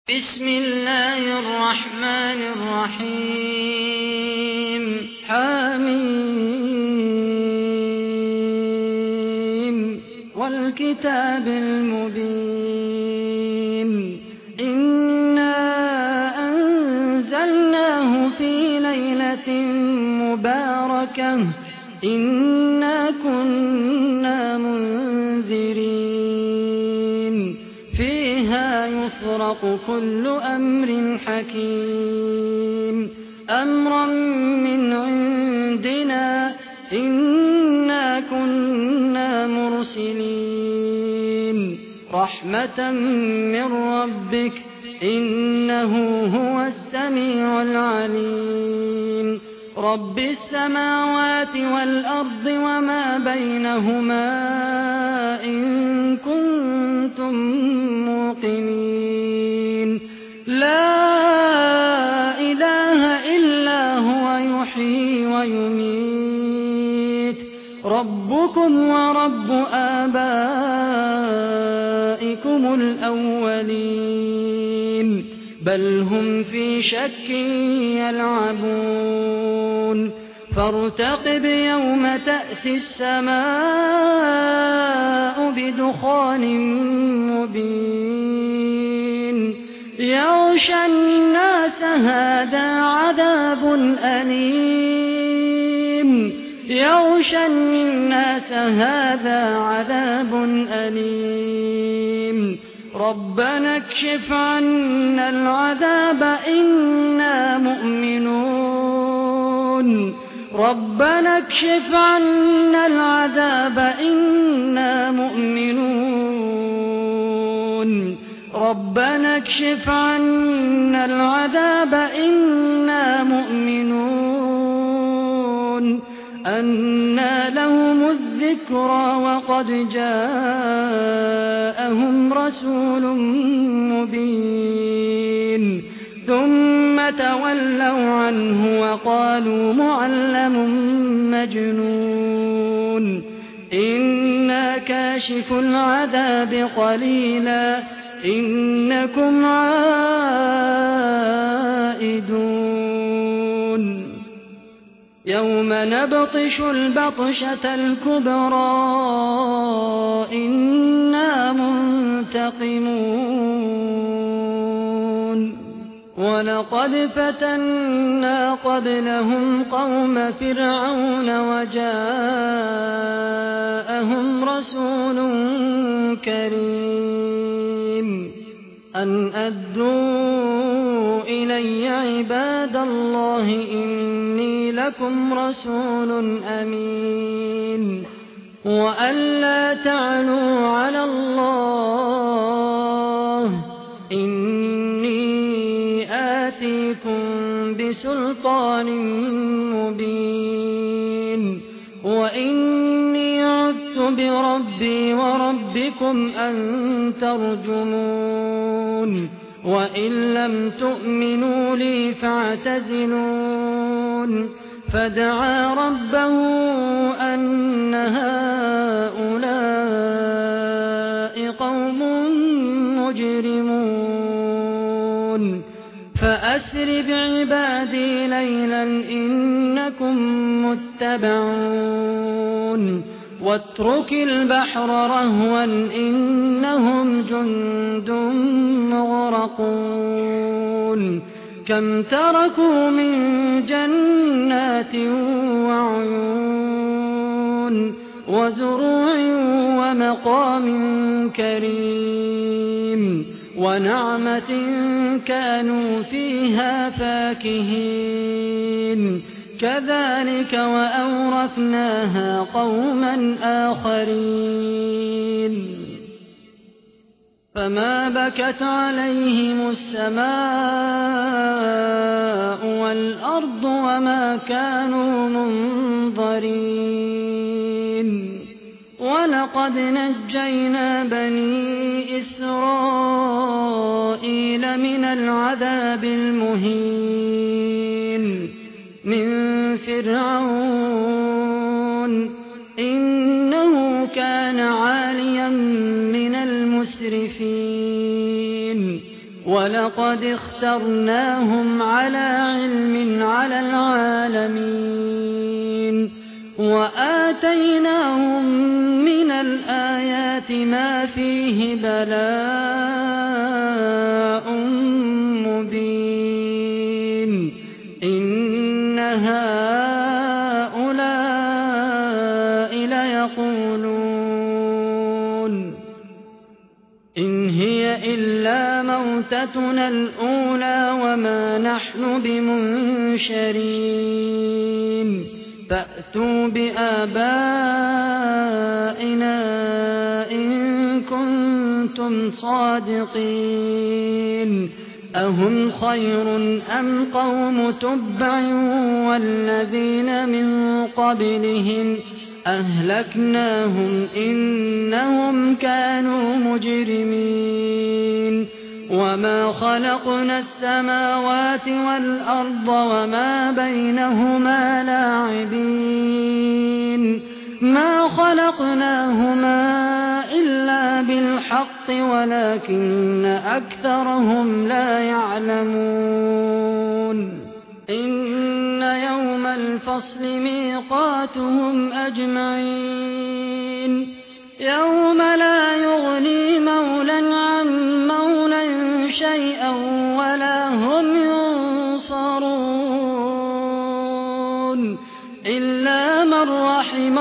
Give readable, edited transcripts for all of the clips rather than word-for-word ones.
بسم الله الرحمن الرحيم حميم والكتاب المبين إنا أنزلناه في ليلة مباركة إنا كنا منذرين فيها يفرق كل أمر حكيم أمرا من عندنا إنا كنا مرسلين رحمة من ربك إنه هو السميع العليم رب السماوات والأرض وما بينهما إن كنتم موقنين لا إله إلا هو يحيي ويميت ربكم ورب آبائكم الأولين بل هم في شك يلعبون فارتقب يوم تأتي السماء بدخان مبين يغشى الناس هذا عذاب أليم يغشى الناس هذا عذاب أليم ربنا اكشف عنا العذاب إنا مؤمنون ربنا اكشف عنا العذاب إنا مؤمنون ربنا اكشف عنا العذاب إنا مؤمنون أنى لهم الذكرى وقد جاءهم رسول مبين ثم تولوا عنه وقالوا معلم مجنون إنا كاشف العذاب قليلا إنكم عائدون يوم نبطش البطشة الكبرى إنا منتقمون ولقد فتنا قبلهم قوم فرعون وجاءهم رسول كريم أن أدوا إلي عباد الله إني لكم رسول أمين وأن لا تعلوا على الله إني آتيكم بسلطان مبين وإني عذت بربي وربكم أن ترجمون وإن لم تؤمنوا لي فاعتزلون فدعا ربه أن هؤلاء قوم مجرمون فأسر بعبادي ليلا إنكم متبعون واترك البحر رهوا إنهم جند مغرقون كم تركوا من جنات وعيون وزروع ومقام كريم ونعمة كانوا فيها فاكهين كذلك وأورثناها قوما آخرين فما بكت عليهم السماء والأرض وما كانوا منظرين ولقد نجينا بني إسرائيل من العذاب المهين من فرعون إنه كان عاليا من المسرفين ولقد اخترناهم على علم على العالمين وآتيناهم من الآيات ما فيه بلاء مبين إن هؤلاء ليقولون إن هي إلا موتتنا الأولى وما نحن بمنشرين فأتوا بآبائنا إن كنتم صادقين أهم خير أم قوم تبع والذين من قبلهم أهلكناهم إنهم كانوا مجرمين وما خلقنا السماوات والأرض وما بينهما لاعبين ما خلقناهما إلا بالحق ولكن أكثرهم لا يعلمون إن يوم الفصل ميقاتهم أجمعين يوم لا يغني مولى عن مولى شيئا ولا هم ينصرون إلا من رحم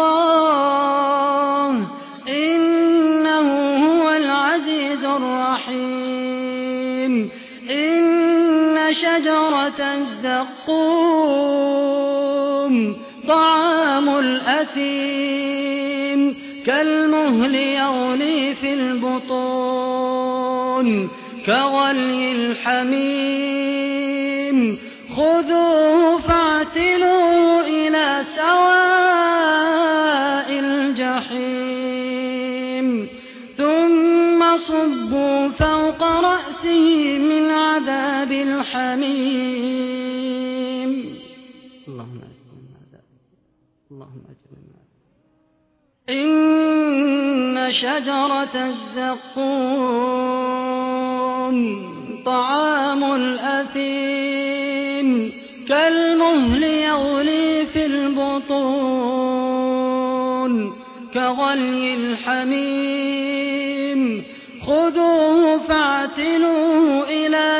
الله إنه هو العزيز الرحيم إن شجرة الزقوم طعام الأثيم كالمهل يغلي في البطون كغلي الحميم خذوه فاعتلوه إلى سواء الجحيم ثم صبوا فوق رأسه من عذاب الحميم اللهم أجرنا إن شجرة الزقوم طعام الأثيم كالمهل يغلي في البطون كغلي الحميم خذوه فاعتلوه إلى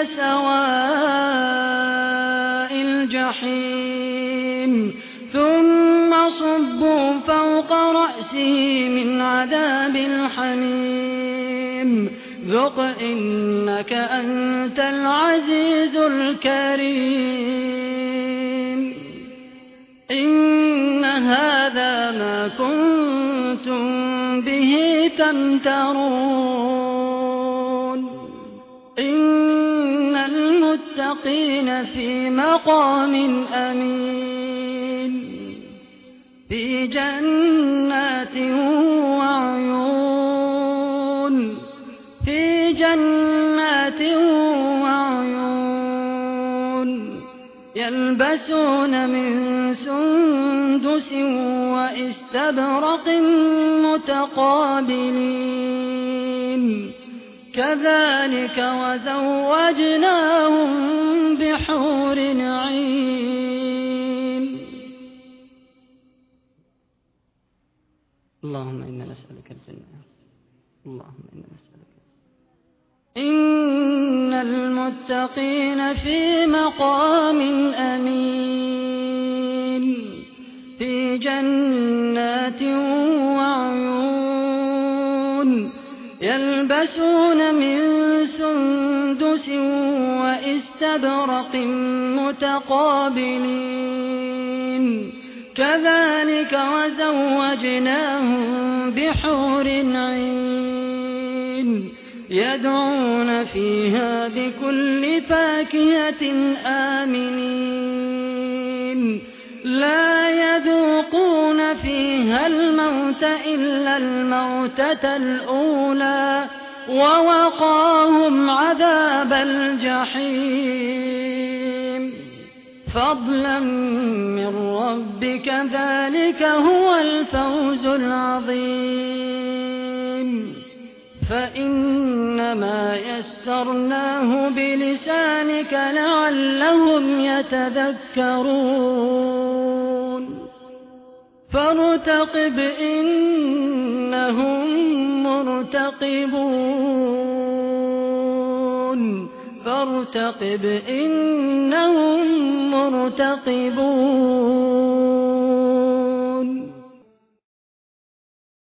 سواء الجحيم ثم صبوا فوق رأسه من عذاب الحميم ذق إنك أنت العزيز الكريم إن هذا ما كنتم به تمترون إن المتقين في مقام أمين في جنات وعيون في جنات وعيون يلبسون من سندس وإستبرق متقابلين كذلك وزوجناهم بحور عين اللهم إنا نسألك الجنة اللهم إنا نسألك إن المتقين في مقام أمين في جنات وعيون يلبسون من سندس وإستبرق متقابلين كذلك وزوجناهم بحور عين يدعون فيها بكل فاكهة آمنين لا يذوقون فيها الموت إلا الموتة الأولى ووقاهم عذاب الجحيم فضلا من ربك ذلك هو الفوز العظيم فإنما يسرناه بلسانك لعلهم يتذكرون فارتقب إنهم مرتقبون